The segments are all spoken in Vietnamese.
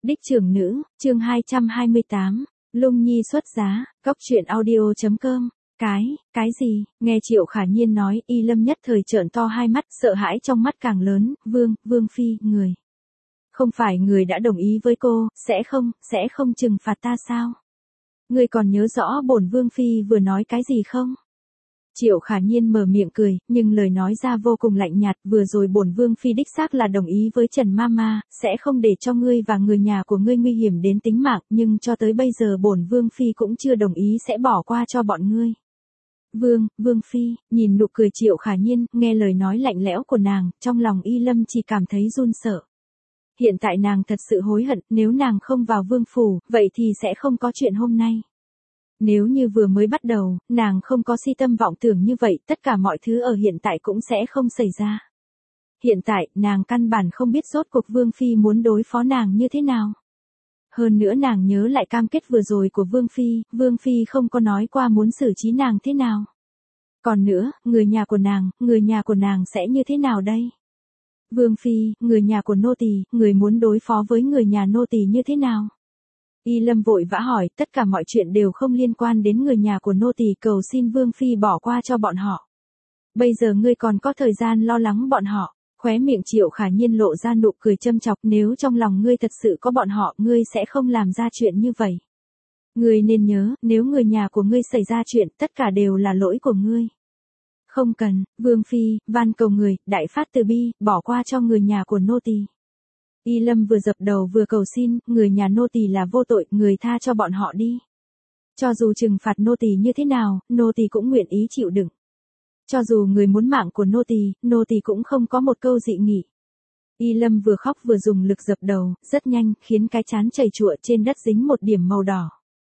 Đích trưởng nữ, chương 228, Lung Nhi xuất giá, Cóc truyện audio.com. Cái gì? Nghe Triệu Khả Nhiên nói, Y Lâm nhất thời trợn to hai mắt, sợ hãi trong mắt càng lớn, Vương Phi, người. Không phải người đã đồng ý với cô, sẽ không trừng phạt ta sao? Người còn nhớ rõ bổn Vương Phi vừa nói cái gì không? Triệu Khả Nhiên mở miệng cười, nhưng lời nói ra vô cùng lạnh nhạt, vừa rồi bổn Vương Phi đích xác là đồng ý với Trần Mama, sẽ không để cho ngươi và người nhà của ngươi nguy hiểm đến tính mạng, nhưng cho tới bây giờ bổn Vương Phi cũng chưa đồng ý sẽ bỏ qua cho bọn ngươi. Vương Phi, nhìn nụ cười Triệu Khả Nhiên, nghe lời nói lạnh lẽo của nàng, trong lòng Y Lâm chỉ cảm thấy run sợ. Hiện tại nàng thật sự hối hận, nếu nàng không vào vương phủ, vậy thì sẽ không có chuyện hôm nay. Nếu như vừa mới bắt đầu, nàng không có si tâm vọng tưởng như vậy, tất cả mọi thứ ở hiện tại cũng sẽ không xảy ra. Hiện tại, nàng căn bản không biết rốt cuộc Vương Phi muốn đối phó nàng như thế nào. Hơn nữa nàng nhớ lại cam kết vừa rồi của Vương Phi không có nói qua muốn xử trí nàng thế nào. Còn nữa, người nhà của nàng sẽ như thế nào đây? Vương Phi, người nhà của nô tỳ, người muốn đối phó với người nhà nô tỳ như thế nào? Y Lâm vội vã hỏi, tất cả mọi chuyện đều không liên quan đến người nhà của nô tỳ, cầu xin Vương Phi bỏ qua cho bọn họ. Bây giờ ngươi còn có thời gian lo lắng bọn họ. Khóe miệng Triệu Khả Nhiên lộ ra nụ cười châm chọc, nếu trong lòng ngươi thật sự có bọn họ, ngươi sẽ không làm ra chuyện như vậy. Ngươi nên nhớ, nếu người nhà của ngươi xảy ra chuyện, tất cả đều là lỗi của ngươi. Không cần, Vương Phi, van cầu người, đại phát từ bi, bỏ qua cho người nhà của nô tỳ. Y Lâm vừa dập đầu vừa cầu xin, người nhà nô tỳ là vô tội, người tha cho bọn họ đi. Cho dù trừng phạt nô tỳ như thế nào, nô tỳ cũng nguyện ý chịu đựng. Cho dù người muốn mạng của nô tỳ cũng không có một câu dị nghị. Y Lâm vừa khóc vừa dùng lực dập đầu, rất nhanh, khiến cái trán chảy chụa trên đất dính một điểm màu đỏ.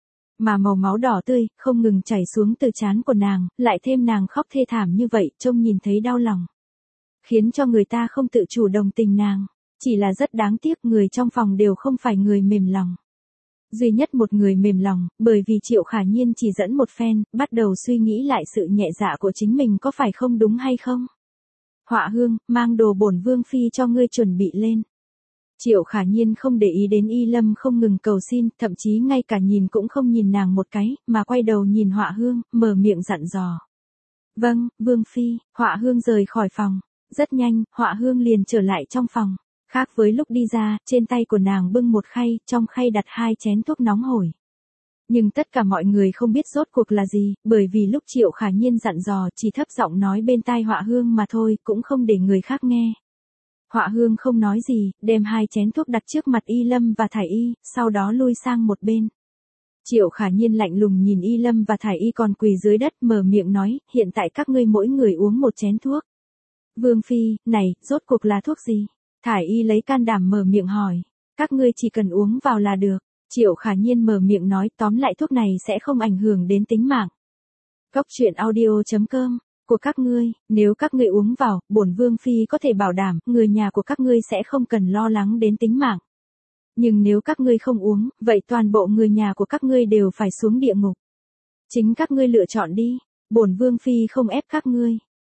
Mà màu máu đỏ tươi, không ngừng chảy xuống từ trán của nàng, lại thêm nàng khóc thê thảm như vậy, trông nhìn thấy đau lòng. Khiến cho người ta không tự chủ đồng tình nàng. Chỉ là rất đáng tiếc, người trong phòng đều không phải người mềm lòng. Duy nhất một người mềm lòng, bởi vì Triệu Khả Nhiên chỉ dẫn một phen, bắt đầu suy nghĩ lại sự nhẹ dạ của chính mình có phải không đúng hay không. Họa Hương, mang đồ bổn Vương Phi cho ngươi chuẩn bị lên. Triệu Khả Nhiên không để ý đến Y Lâm không ngừng cầu xin, thậm chí ngay cả nhìn cũng không nhìn nàng một cái, mà quay đầu nhìn Họa Hương, mở miệng dặn dò. Vâng, Vương Phi. Họa Hương rời khỏi phòng. Rất nhanh, Họa Hương liền trở lại trong phòng. Khác với lúc đi ra, trên tay của nàng bưng một khay, trong khay đặt 2 chén thuốc nóng hổi. Nhưng tất cả mọi người không biết rốt cuộc là gì, bởi vì lúc Triệu Khả Nhiên dặn dò chỉ thấp giọng nói bên tai Họa Hương mà thôi, cũng không để người khác nghe. Họa Hương không nói gì, đem 2 chén thuốc đặt trước mặt Y Lâm và Thải Y, sau đó lui sang một bên. Triệu Khả Nhiên lạnh lùng nhìn Y Lâm và Thải Y còn quỳ dưới đất, mở miệng nói, hiện tại các ngươi mỗi người uống một chén thuốc. Vương Phi, này, rốt cuộc là thuốc gì? Thải Y lấy can đảm mở miệng hỏi. Các ngươi chỉ cần uống vào là được. Triệu Khả Nhiên mở miệng nói, tóm lại thuốc này sẽ không ảnh hưởng đến tính mạng. Cóc truyện audio.com. Của các ngươi, nếu các ngươi uống vào, bổn Vương Phi có thể bảo đảm, người nhà của các ngươi sẽ không cần lo lắng đến tính mạng. Nhưng nếu các ngươi không uống, vậy toàn bộ người nhà của các ngươi đều phải xuống địa ngục. Chính các ngươi lựa chọn đi. Bổn Vương Phi không ép các ngươi.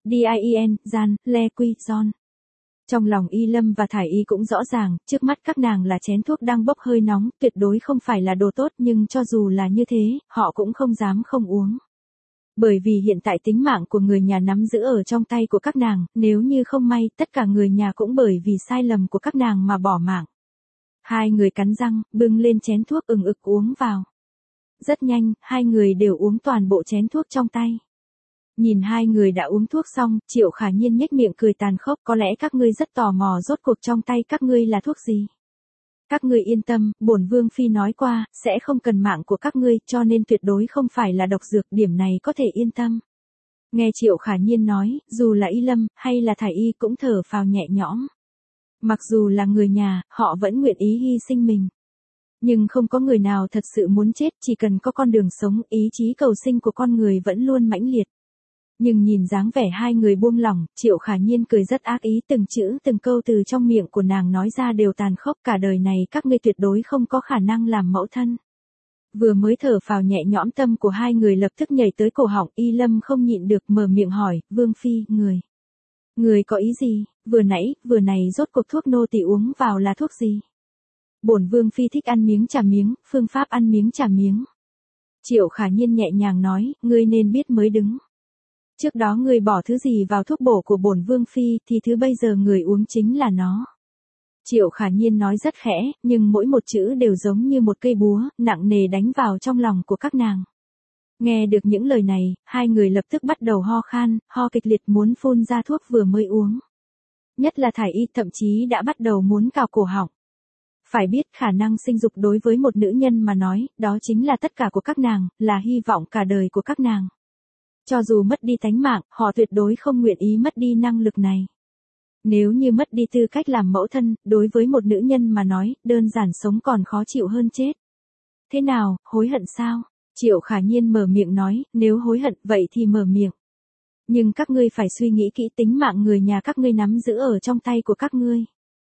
Dien, Gian, Le Quy, John. Trong lòng Y Lâm và Thải Y cũng rõ ràng, trước mắt các nàng là chén thuốc đang bốc hơi nóng, tuyệt đối không phải là đồ tốt, nhưng cho dù là như thế, họ cũng không dám không uống. Bởi vì hiện tại tính mạng của người nhà nắm giữ ở trong tay của các nàng, nếu như không may, tất cả người nhà cũng bởi vì sai lầm của các nàng mà bỏ mạng. Hai người cắn răng, bưng lên chén thuốc ừng ực uống vào. Rất nhanh, hai người đều uống toàn bộ chén thuốc trong tay. Nhìn hai người đã uống thuốc xong, Triệu Khả Nhiên nhếch miệng cười tàn khốc, có lẽ các ngươi rất tò mò rốt cuộc trong tay các ngươi là thuốc gì. Các ngươi yên tâm, bổn Vương Phi nói qua, sẽ không cần mạng của các ngươi, cho nên tuyệt đối không phải là độc dược, điểm này có thể yên tâm. Nghe Triệu Khả Nhiên nói, dù là Y Lâm, hay là Thải Y cũng thở phào nhẹ nhõm. Mặc dù là người nhà, họ vẫn nguyện ý hy sinh mình. Nhưng không có người nào thật sự muốn chết, chỉ cần có con đường sống, ý chí cầu sinh của con người vẫn luôn mãnh liệt. Nhưng nhìn dáng vẻ hai người buông lỏng, Triệu Khả Nhiên cười rất ác ý, từng chữ từng câu từ trong miệng của nàng nói ra đều tàn khốc, cả đời này các ngươi tuyệt đối không có khả năng làm mẫu thân. Vừa mới thở phào nhẹ nhõm, tâm của hai người lập tức nhảy tới cổ họng, Y Lâm không nhịn được mở miệng hỏi, Vương Phi, người có ý gì, vừa nãy, vừa này rốt cuộc thuốc nô tỳ uống vào là thuốc gì? Bổn vương phi thích ăn miếng trả miếng, phương pháp ăn miếng trả miếng. Triệu Khả Nhiên nhẹ nhàng nói, ngươi nên biết mới đứng. Trước đó ngươi bỏ thứ gì vào thuốc bổ của bổn vương phi thì thứ bây giờ người uống chính là nó. Triệu Khả Nhiên nói rất khẽ, nhưng mỗi một chữ đều giống như một cây búa, nặng nề đánh vào trong lòng của các nàng. Nghe được những lời này, hai người lập tức bắt đầu ho khan, ho kịch liệt muốn phun ra thuốc vừa mới uống. Nhất là Thải Y thậm chí đã bắt đầu muốn cào cổ họng. Phải biết khả năng sinh dục đối với một nữ nhân mà nói, đó chính là tất cả của các nàng, là hy vọng cả đời của các nàng. Cho dù mất đi tánh mạng, họ tuyệt đối không nguyện ý mất đi năng lực này. Nếu như mất đi tư cách làm mẫu thân, đối với một nữ nhân mà nói, đơn giản sống còn khó chịu hơn chết. Thế nào, hối hận sao? Triệu Khả Nhiên mở miệng nói, nếu hối hận, vậy thì mở miệng. Nhưng các ngươi phải suy nghĩ kỹ, tính mạng người nhà các ngươi nắm giữ ở trong tay của các ngươi.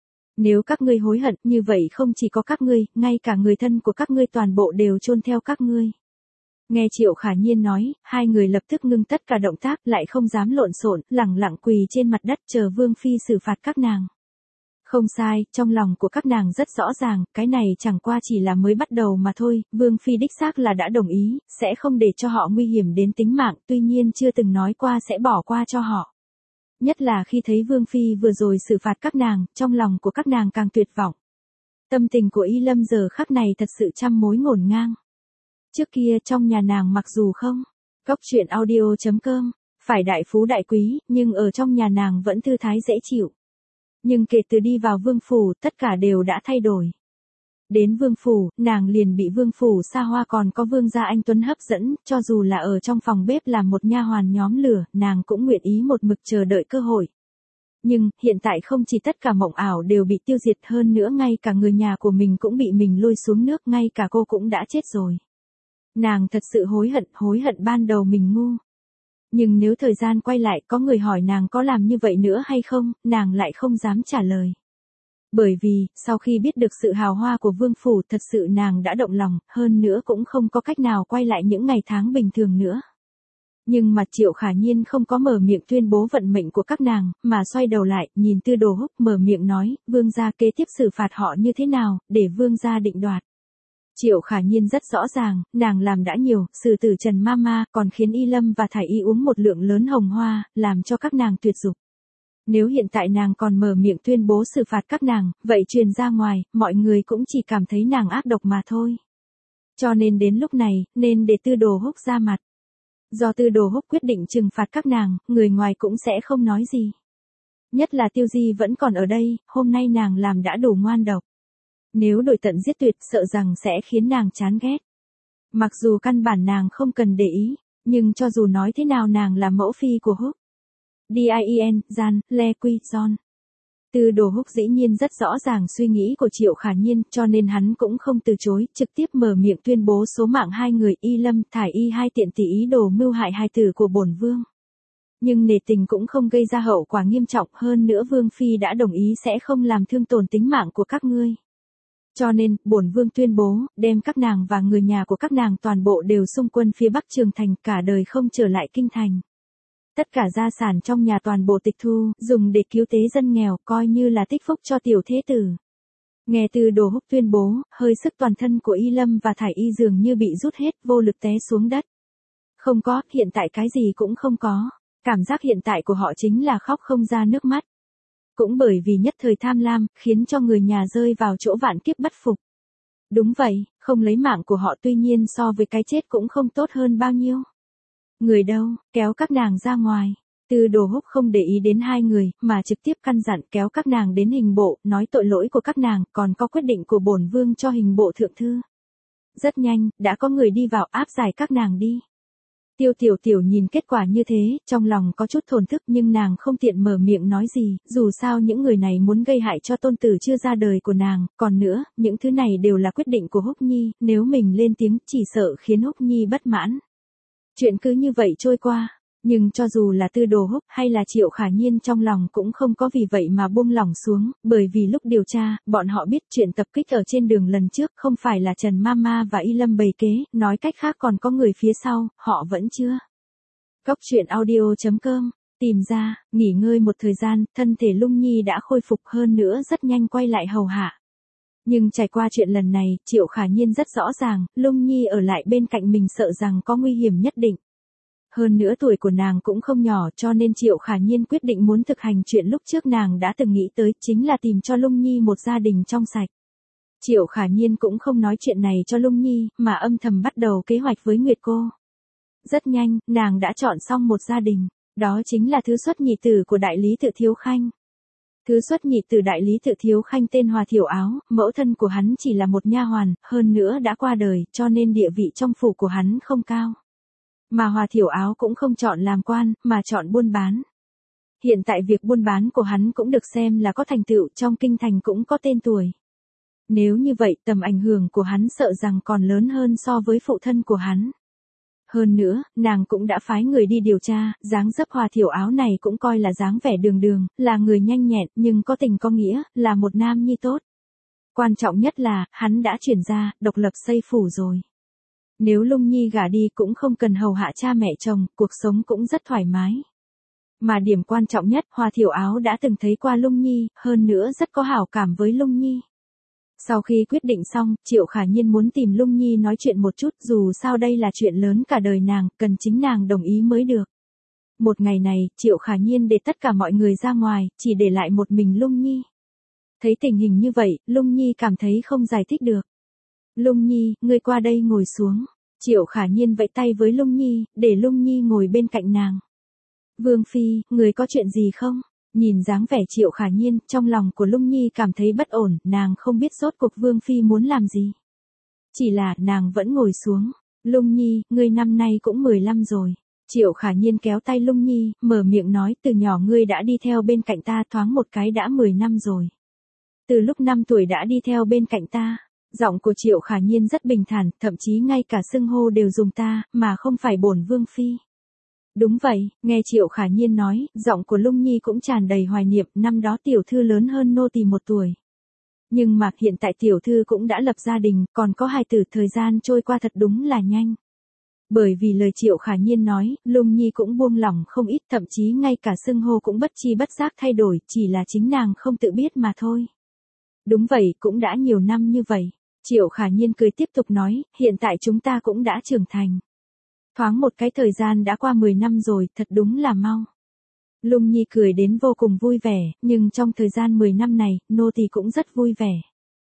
Nếu các ngươi hối hận, như vậy không chỉ có các ngươi, ngay cả người thân của các ngươi toàn bộ đều chôn theo các ngươi. Nghe Triệu Khả Nhiên nói, hai người lập tức ngưng tất cả động tác, lại không dám lộn xộn, lẳng lặng quỳ trên mặt đất chờ Vương phi xử phạt các nàng. Không sai, trong lòng của các nàng rất rõ ràng, cái này chẳng qua chỉ là mới bắt đầu mà thôi, Vương phi đích xác là đã đồng ý, sẽ không để cho họ nguy hiểm đến tính mạng, tuy nhiên chưa từng nói qua sẽ bỏ qua cho họ. Nhất là khi thấy Vương phi vừa rồi xử phạt các nàng, trong lòng của các nàng càng tuyệt vọng. Tâm tình của Y Lâm giờ khắc này thật sự trăm mối ngổn ngang. Trước kia trong nhà nàng mặc dù không, cốc truyện audio.com, phải đại phú đại quý, nhưng ở trong nhà nàng vẫn thư thái dễ chịu. Nhưng kể từ đi vào vương phủ, tất cả đều đã thay đổi. Đến vương phủ, nàng liền bị vương phủ xa hoa còn có vương gia anh tuấn hấp dẫn, cho dù là ở trong phòng bếp làm một nha hoàn nhóm lửa, nàng cũng nguyện ý một mực chờ đợi cơ hội. Nhưng, hiện tại không chỉ tất cả mộng ảo đều bị tiêu diệt, hơn nữa ngay cả người nhà của mình cũng bị mình lôi xuống nước, ngay cả cô cũng đã chết rồi. Nàng thật sự hối hận ban đầu mình ngu. Nhưng nếu thời gian quay lại, có người hỏi nàng có làm như vậy nữa hay không, nàng lại không dám trả lời. Bởi vì, sau khi biết được sự hào hoa của vương phủ, thật sự nàng đã động lòng, hơn nữa cũng không có cách nào quay lại những ngày tháng bình thường nữa. Nhưng mà Triệu Khả Nhiên không có mở miệng tuyên bố vận mệnh của các nàng, mà xoay đầu lại, nhìn Tư Đồ Húc mở miệng nói, vương gia kế tiếp xử phạt họ như thế nào, để vương gia định đoạt. Triệu Khả Nhiên rất rõ ràng, nàng làm đã nhiều, xử tử Trần Mama, còn khiến Y Lâm và Thải Y uống một lượng lớn hồng hoa, làm cho các nàng tuyệt dục. Nếu hiện tại nàng còn mở miệng tuyên bố xử phạt các nàng, vậy truyền ra ngoài, mọi người cũng chỉ cảm thấy nàng ác độc mà thôi. Cho nên đến lúc này, nên để Tư Đồ Húc ra mặt. Do Tư Đồ Húc quyết định trừng phạt các nàng, người ngoài cũng sẽ không nói gì. Nhất là Tiêu Di vẫn còn ở đây, hôm nay nàng làm đã đủ ngoan độc. Nếu đổi tận giết tuyệt, sợ rằng sẽ khiến nàng chán ghét. Mặc dù căn bản nàng không cần để ý, nhưng cho dù nói thế nào nàng là mẫu phi của Húc. Dien, Gian, Le Quy, John. Tư Đồ Húc dĩ nhiên rất rõ ràng suy nghĩ của Triệu Khả Nhiên, cho nên hắn cũng không từ chối, trực tiếp mở miệng tuyên bố số mạng hai người Y Lâm, Thải Y hai tiện tỷ ý đồ mưu hại hài tử của bổn vương. Nhưng nể tình cũng không gây ra hậu quả nghiêm trọng, hơn nữa vương phi đã đồng ý sẽ không làm thương tổn tính mạng của các ngươi. Cho nên, bổn vương tuyên bố, đem các nàng và người nhà của các nàng toàn bộ đều xung quân phía Bắc Trường Thành, cả đời không trở lại kinh thành. Tất cả gia sản trong nhà toàn bộ tịch thu, dùng để cứu tế dân nghèo, coi như là tích phúc cho tiểu thế tử. Nghe Tư Đồ Húc tuyên bố, hơi sức toàn thân của Y Lâm và Thải Y dường như bị rút hết, vô lực té xuống đất. Không có, hiện tại cái gì cũng không có. Cảm giác hiện tại của họ chính là khóc không ra nước mắt. Cũng bởi vì nhất thời tham lam, khiến cho người nhà rơi vào chỗ vạn kiếp bất phục. Đúng vậy, không lấy mạng của họ tuy nhiên so với cái chết cũng không tốt hơn bao nhiêu. Người đâu, kéo các nàng ra ngoài. Tư Đồ Húc không để ý đến hai người, mà trực tiếp căn dặn kéo các nàng đến hình bộ, nói tội lỗi của các nàng, còn có quyết định của bổn vương cho hình bộ thượng thư. Rất nhanh, đã có người đi vào áp giải các nàng đi. Tiêu Tiểu Tiểu nhìn kết quả như thế, trong lòng có chút thổn thức nhưng nàng không tiện mở miệng nói gì, dù sao những người này muốn gây hại cho tôn tử chưa ra đời của nàng, còn nữa, những thứ này đều là quyết định của Húc Nhi, nếu mình lên tiếng chỉ sợ khiến Húc Nhi bất mãn. Chuyện cứ như vậy trôi qua, nhưng cho dù là Tư Đồ Húc hay là Triệu Khả Nhiên trong lòng cũng không có vì vậy mà buông lỏng xuống, bởi vì lúc điều tra, bọn họ biết chuyện tập kích ở trên đường lần trước không phải là Trần Mama và Y Lâm bày kế, nói cách khác còn có người phía sau, họ vẫn chưa. Cốc truyện audio.com, tìm ra, nghỉ ngơi một thời gian, thân thể Lung Nhi đã khôi phục hơn nữa rất nhanh quay lại hầu hạ. Nhưng trải qua chuyện lần này, Triệu Khả Nhiên rất rõ ràng, Lung Nhi ở lại bên cạnh mình sợ rằng có nguy hiểm nhất định. Hơn nữa tuổi của nàng cũng không nhỏ cho nên Triệu Khả Nhiên quyết định muốn thực hành chuyện lúc trước nàng đã từng nghĩ tới, chính là tìm cho Lung Nhi một gia đình trong sạch. Triệu Khả Nhiên cũng không nói chuyện này cho Lung Nhi, mà âm thầm bắt đầu kế hoạch với Nguyệt cô. Rất nhanh, nàng đã chọn xong một gia đình, đó chính là thứ xuất nhị tử của đại lý Tự Thiếu Khanh. Thứ xuất nhị tử đại lý Tự Thiếu Khanh tên Hòa Thiểu Áo, mẫu thân của hắn chỉ là một nha hoàn, hơn nữa đã qua đời, cho nên địa vị trong phủ của hắn không cao. Mà Hòa Thiểu Áo cũng không chọn làm quan, mà chọn buôn bán. Hiện tại việc buôn bán của hắn cũng được xem là có thành tựu, trong kinh thành cũng có tên tuổi. Nếu như vậy, tầm ảnh hưởng của hắn sợ rằng còn lớn hơn so với phụ thân của hắn. Hơn nữa, nàng cũng đã phái người đi điều tra, dáng dấp Hòa Thiểu Áo này cũng coi là dáng vẻ đường đường, là người nhanh nhẹn, nhưng có tình có nghĩa, là một nam nhi tốt. Quan trọng nhất là, hắn đã chuyển ra, độc lập xây phủ rồi. Nếu Lung Nhi gả đi cũng không cần hầu hạ cha mẹ chồng, cuộc sống cũng rất thoải mái. Mà điểm quan trọng nhất, Hòa Thiểu Áo đã từng thấy qua Lung Nhi, hơn nữa rất có hảo cảm với Lung Nhi. Sau khi quyết định xong, Triệu Khả Nhiên muốn tìm Lung Nhi nói chuyện một chút, dù sao đây là chuyện lớn cả đời nàng, cần chính nàng đồng ý mới được. Một ngày này, Triệu Khả Nhiên để tất cả mọi người ra ngoài, chỉ để lại một mình Lung Nhi. Thấy tình hình như vậy, Lung Nhi cảm thấy không giải thích được. Lung Nhi, ngươi qua đây ngồi xuống. Triệu Khả Nhiên vẫy tay với Lung Nhi, để Lung Nhi ngồi bên cạnh nàng. Vương Phi, người có chuyện gì không? Nhìn dáng vẻ Triệu Khả Nhiên, trong lòng của Lung Nhi cảm thấy bất ổn, nàng không biết rốt cuộc Vương Phi muốn làm gì. Chỉ là, nàng vẫn ngồi xuống. Lung Nhi, ngươi năm nay cũng 15 rồi. Triệu Khả Nhiên kéo tay Lung Nhi, mở miệng nói, từ nhỏ ngươi đã đi theo bên cạnh ta, thoáng một cái đã 10 năm rồi. Từ lúc 5 tuổi đã đi theo bên cạnh ta. Giọng của Triệu Khả Nhiên rất bình thản, thậm chí ngay cả xưng hô đều dùng ta, mà không phải bổn Vương Phi. Đúng vậy, nghe Triệu Khả Nhiên nói, giọng của Lung Nhi cũng tràn đầy hoài niệm, năm đó tiểu thư lớn hơn nô tỳ 1 tuổi. Nhưng mà hiện tại tiểu thư cũng đã lập gia đình, còn có hài tử, thời gian trôi qua thật đúng là nhanh. Bởi vì lời Triệu Khả Nhiên nói, Lung Nhi cũng buông lỏng không ít, thậm chí ngay cả xưng hô cũng bất chi bất giác thay đổi, chỉ là chính nàng không tự biết mà thôi. Đúng vậy, cũng đã nhiều năm như vậy. Triệu Khả Nhiên cười tiếp tục nói, hiện tại chúng ta cũng đã trưởng thành. Thoáng một cái thời gian đã qua 10 năm rồi, thật đúng là mau. Lung Nhi cười đến vô cùng vui vẻ, nhưng trong thời gian 10 năm này, nô tỳ cũng rất vui vẻ.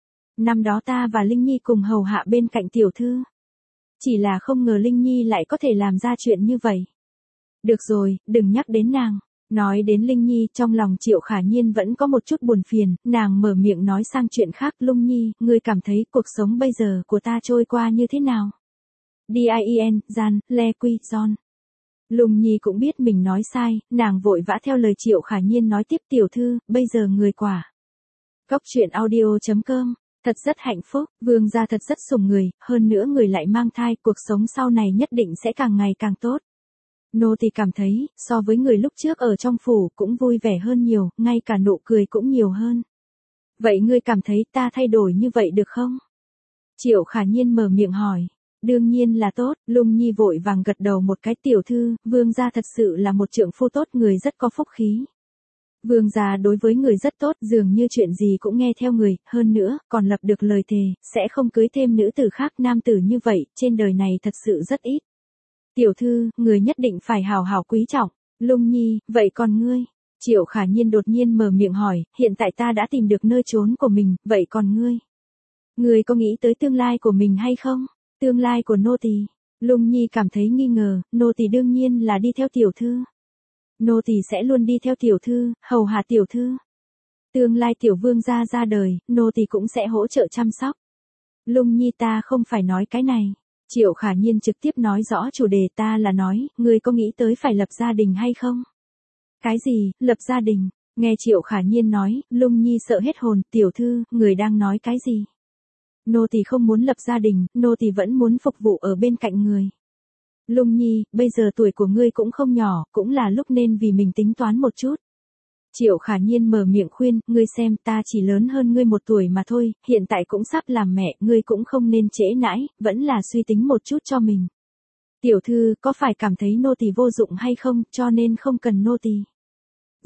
Năm đó ta và Linh Nhi cùng hầu hạ bên cạnh tiểu thư. Chỉ là không ngờ Linh Nhi lại có thể làm ra chuyện như vậy. Được rồi, đừng nhắc đến nàng. Nói đến Linh Nhi, trong lòng Triệu Khả Nhiên vẫn có một chút buồn phiền, nàng mở miệng nói sang chuyện khác. Lung Nhi, ngươi cảm thấy cuộc sống bây giờ của ta trôi qua như thế nào? Dien, Gian, Le Quy, John. Lung Nhi cũng biết mình nói sai, nàng vội vã theo lời Triệu Khả Nhiên nói tiếp, tiểu thư, bây giờ người quả. Cóc truyện audio.com, thật rất hạnh phúc, vương gia thật rất sủng người, hơn nữa người lại mang thai, cuộc sống sau này nhất định sẽ càng ngày càng tốt. Nô tỳ cảm thấy, so với người lúc trước ở trong phủ cũng vui vẻ hơn nhiều, ngay cả nụ cười cũng nhiều hơn. Vậy ngươi cảm thấy ta thay đổi như vậy được không? Triệu Khả Nhiên mở miệng hỏi. Đương nhiên là tốt, Lung Nhi vội vàng gật đầu một cái, tiểu thư, vương gia thật sự là một trượng phu tốt, người rất có phúc khí. Vương gia đối với người rất tốt, dường như chuyện gì cũng nghe theo người, hơn nữa, còn lập được lời thề, sẽ không cưới thêm nữ tử khác, nam tử như vậy, trên đời này thật sự rất ít. Tiểu thư, người nhất định phải hào hào quý trọng. Lung Nhi, vậy còn ngươi? Triệu Khả Nhiên đột nhiên mở miệng hỏi, hiện tại ta đã tìm được nơi trốn của mình, vậy còn ngươi? Ngươi có nghĩ tới tương lai của mình hay không? Tương lai của nô tỳ. Lung Nhi cảm thấy nghi ngờ, nô tỳ đương nhiên là đi theo tiểu thư. Nô tỳ sẽ luôn đi theo tiểu thư, hầu hạ tiểu thư. Tương lai tiểu vương gia ra đời, nô tỳ cũng sẽ hỗ trợ chăm sóc. Lung Nhi, ta không phải nói cái này. Triệu Khả Nhiên trực tiếp nói rõ chủ đề, ta là nói, ngươi có nghĩ tới phải lập gia đình hay không? Cái gì, lập gia đình? Nghe Triệu Khả Nhiên nói, Lung Nhi sợ hết hồn, tiểu thư, người đang nói cái gì? Nô tỳ không muốn lập gia đình, nô tỳ vẫn muốn phục vụ ở bên cạnh người. Lung Nhi, bây giờ tuổi của ngươi cũng không nhỏ, cũng là lúc nên vì mình tính toán một chút. Triệu Khả Nhiên mở miệng khuyên, ngươi xem, ta chỉ lớn hơn ngươi 1 tuổi mà thôi, hiện tại cũng sắp làm mẹ, ngươi cũng không nên trễ nãi, vẫn là suy tính một chút cho mình. Tiểu thư, có phải cảm thấy nô tỳ vô dụng hay không, cho nên không cần nô tỳ?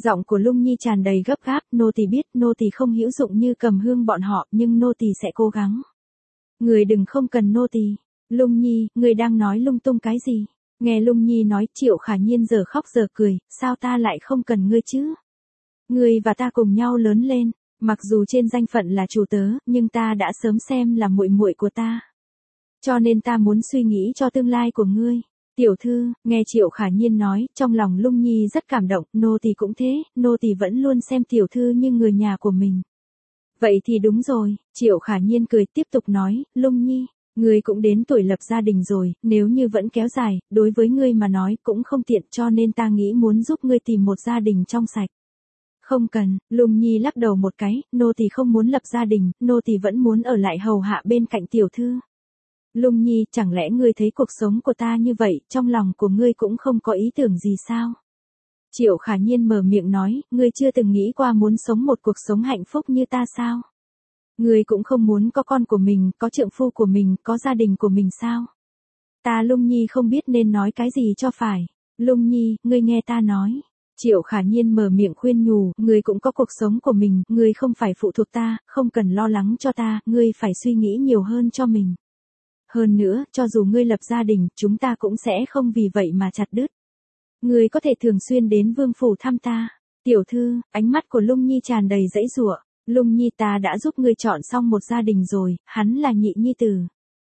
Giọng của Lung Nhi tràn đầy gấp gáp, nô tỳ biết, nô tỳ không hữu dụng như Cầm Hương bọn họ, nhưng nô tỳ sẽ cố gắng. Người đừng không cần nô tỳ. Lung Nhi, người đang nói lung tung cái gì? Nghe Lung Nhi nói, Triệu Khả Nhiên giờ khóc giờ cười, sao ta lại không cần ngươi chứ? Ngươi và ta cùng nhau lớn lên, mặc dù trên danh phận là chủ tớ, nhưng ta đã sớm xem là muội muội của ta. Cho nên ta muốn suy nghĩ cho tương lai của ngươi. Tiểu thư, nghe Triệu Khả Nhiên nói, trong lòng Lung Nhi rất cảm động, nô tỳ cũng thế, nô tỳ vẫn luôn xem tiểu thư như người nhà của mình. Vậy thì đúng rồi, Triệu Khả Nhiên cười tiếp tục nói, Lung Nhi, ngươi cũng đến tuổi lập gia đình rồi, nếu như vẫn kéo dài, đối với ngươi mà nói cũng không tiện, cho nên ta nghĩ muốn giúp ngươi tìm một gia đình trong sạch. Không cần, Lung Nhi lắc đầu một cái, nô tỳ không muốn lập gia đình, nô tỳ vẫn muốn ở lại hầu hạ bên cạnh tiểu thư. Lung Nhi, chẳng lẽ ngươi thấy cuộc sống của ta như vậy, trong lòng của ngươi cũng không có ý tưởng gì sao? Triệu Khả Nhiên mở miệng nói, ngươi chưa từng nghĩ qua muốn sống một cuộc sống hạnh phúc như ta sao? Ngươi cũng không muốn có con của mình, có trượng phu của mình, có gia đình của mình sao? Ta Lung Nhi không biết nên nói cái gì cho phải. Lung Nhi, ngươi nghe ta nói. Triệu Khả Nhiên mở miệng khuyên nhủ, ngươi cũng có cuộc sống của mình, ngươi không phải phụ thuộc ta, không cần lo lắng cho ta, ngươi phải suy nghĩ nhiều hơn cho mình. Hơn nữa, cho dù ngươi lập gia đình, chúng ta cũng sẽ không vì vậy mà chặt đứt. Ngươi có thể thường xuyên đến vương phủ thăm ta. Tiểu thư, ánh mắt của Lung Nhi tràn đầy giãy giụa. Lung Nhi, ta đã giúp ngươi chọn xong một gia đình rồi, hắn là nhị nhi tử.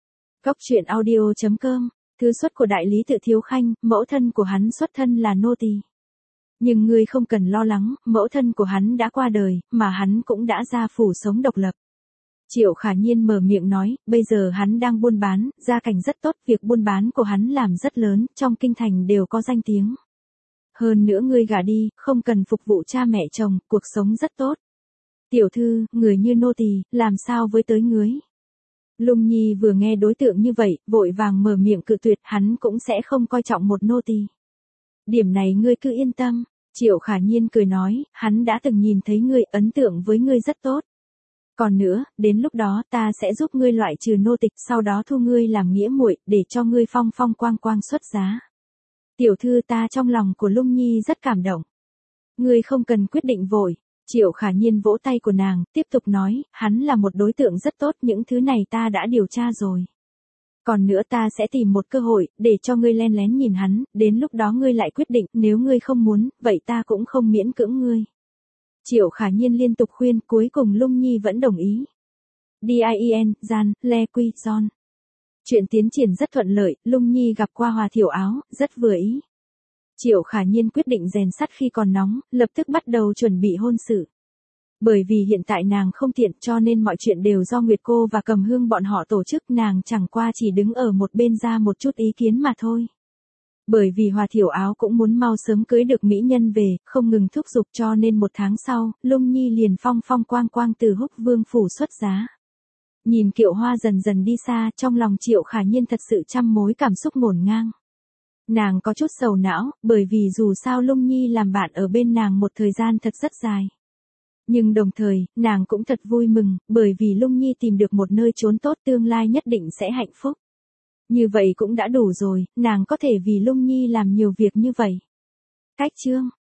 Cốc truyện audio.com, thư xuất của đại lý Tự Thiếu Khanh, mẫu thân của hắn xuất thân là nô tỳ. Nhưng ngươi không cần lo lắng, mẫu thân của hắn đã qua đời, mà hắn cũng đã ra phủ sống độc lập. Triệu Khả Nhiên mở miệng nói, bây giờ hắn đang buôn bán, gia cảnh rất tốt, việc buôn bán của hắn làm rất lớn, trong kinh thành đều có danh tiếng. Hơn nữa ngươi gả đi, không cần phục vụ cha mẹ chồng, cuộc sống rất tốt. Tiểu thư, người như nô tỳ, làm sao với tới ngươi? Lung Nhi vừa nghe đối tượng như vậy, vội vàng mở miệng cự tuyệt, hắn cũng sẽ không coi trọng một nô tỳ. Điểm này ngươi cứ yên tâm. Triệu Khả Nhiên cười nói, hắn đã từng nhìn thấy ngươi, ấn tượng với ngươi rất tốt. Còn nữa, đến lúc đó ta sẽ giúp ngươi loại trừ nô tịch, sau đó thu ngươi làm nghĩa muội, để cho ngươi phong phong quang quang xuất giá. Tiểu thư, ta trong lòng của Lung Nhi rất cảm động. Ngươi không cần quyết định vội. Triệu Khả Nhiên vỗ tay của nàng, tiếp tục nói, hắn là một đối tượng rất tốt, những thứ này ta đã điều tra rồi. Còn nữa ta sẽ tìm một cơ hội, để cho ngươi len lén nhìn hắn, đến lúc đó ngươi lại quyết định, nếu ngươi không muốn, vậy ta cũng không miễn cưỡng ngươi. Triệu Khả Nhiên liên tục khuyên, cuối cùng Lung Nhi vẫn đồng ý. DIEN, Gian, Le Quy, John. Chuyện tiến triển rất thuận lợi, Lung Nhi gặp qua Hòa Thiểu Áo, rất vừa ý. Triệu Khả Nhiên quyết định rèn sắt khi còn nóng, lập tức bắt đầu chuẩn bị hôn sự. Bởi vì hiện tại nàng không tiện, cho nên mọi chuyện đều do Nguyệt cô và Cầm Hương bọn họ tổ chức, nàng chẳng qua chỉ đứng ở một bên ra một chút ý kiến mà thôi. Bởi vì Hòa Thiểu Áo cũng muốn mau sớm cưới được mỹ nhân về, không ngừng thúc giục, cho nên một tháng sau, Lung Nhi liền phong phong quang quang từ Húc Vương phủ xuất giá. Nhìn kiệu hoa dần dần đi xa, trong lòng Triệu Khả Nhiên thật sự trăm mối cảm xúc ngổn ngang. Nàng có chút sầu não, bởi vì dù sao Lung Nhi làm bạn ở bên nàng một thời gian thật rất dài. Nhưng đồng thời, nàng cũng thật vui mừng, bởi vì Lung Nhi tìm được một nơi trốn tốt, tương lai nhất định sẽ hạnh phúc. Như vậy cũng đã đủ rồi, nàng có thể vì Lung Nhi làm nhiều việc như vậy. Cách chương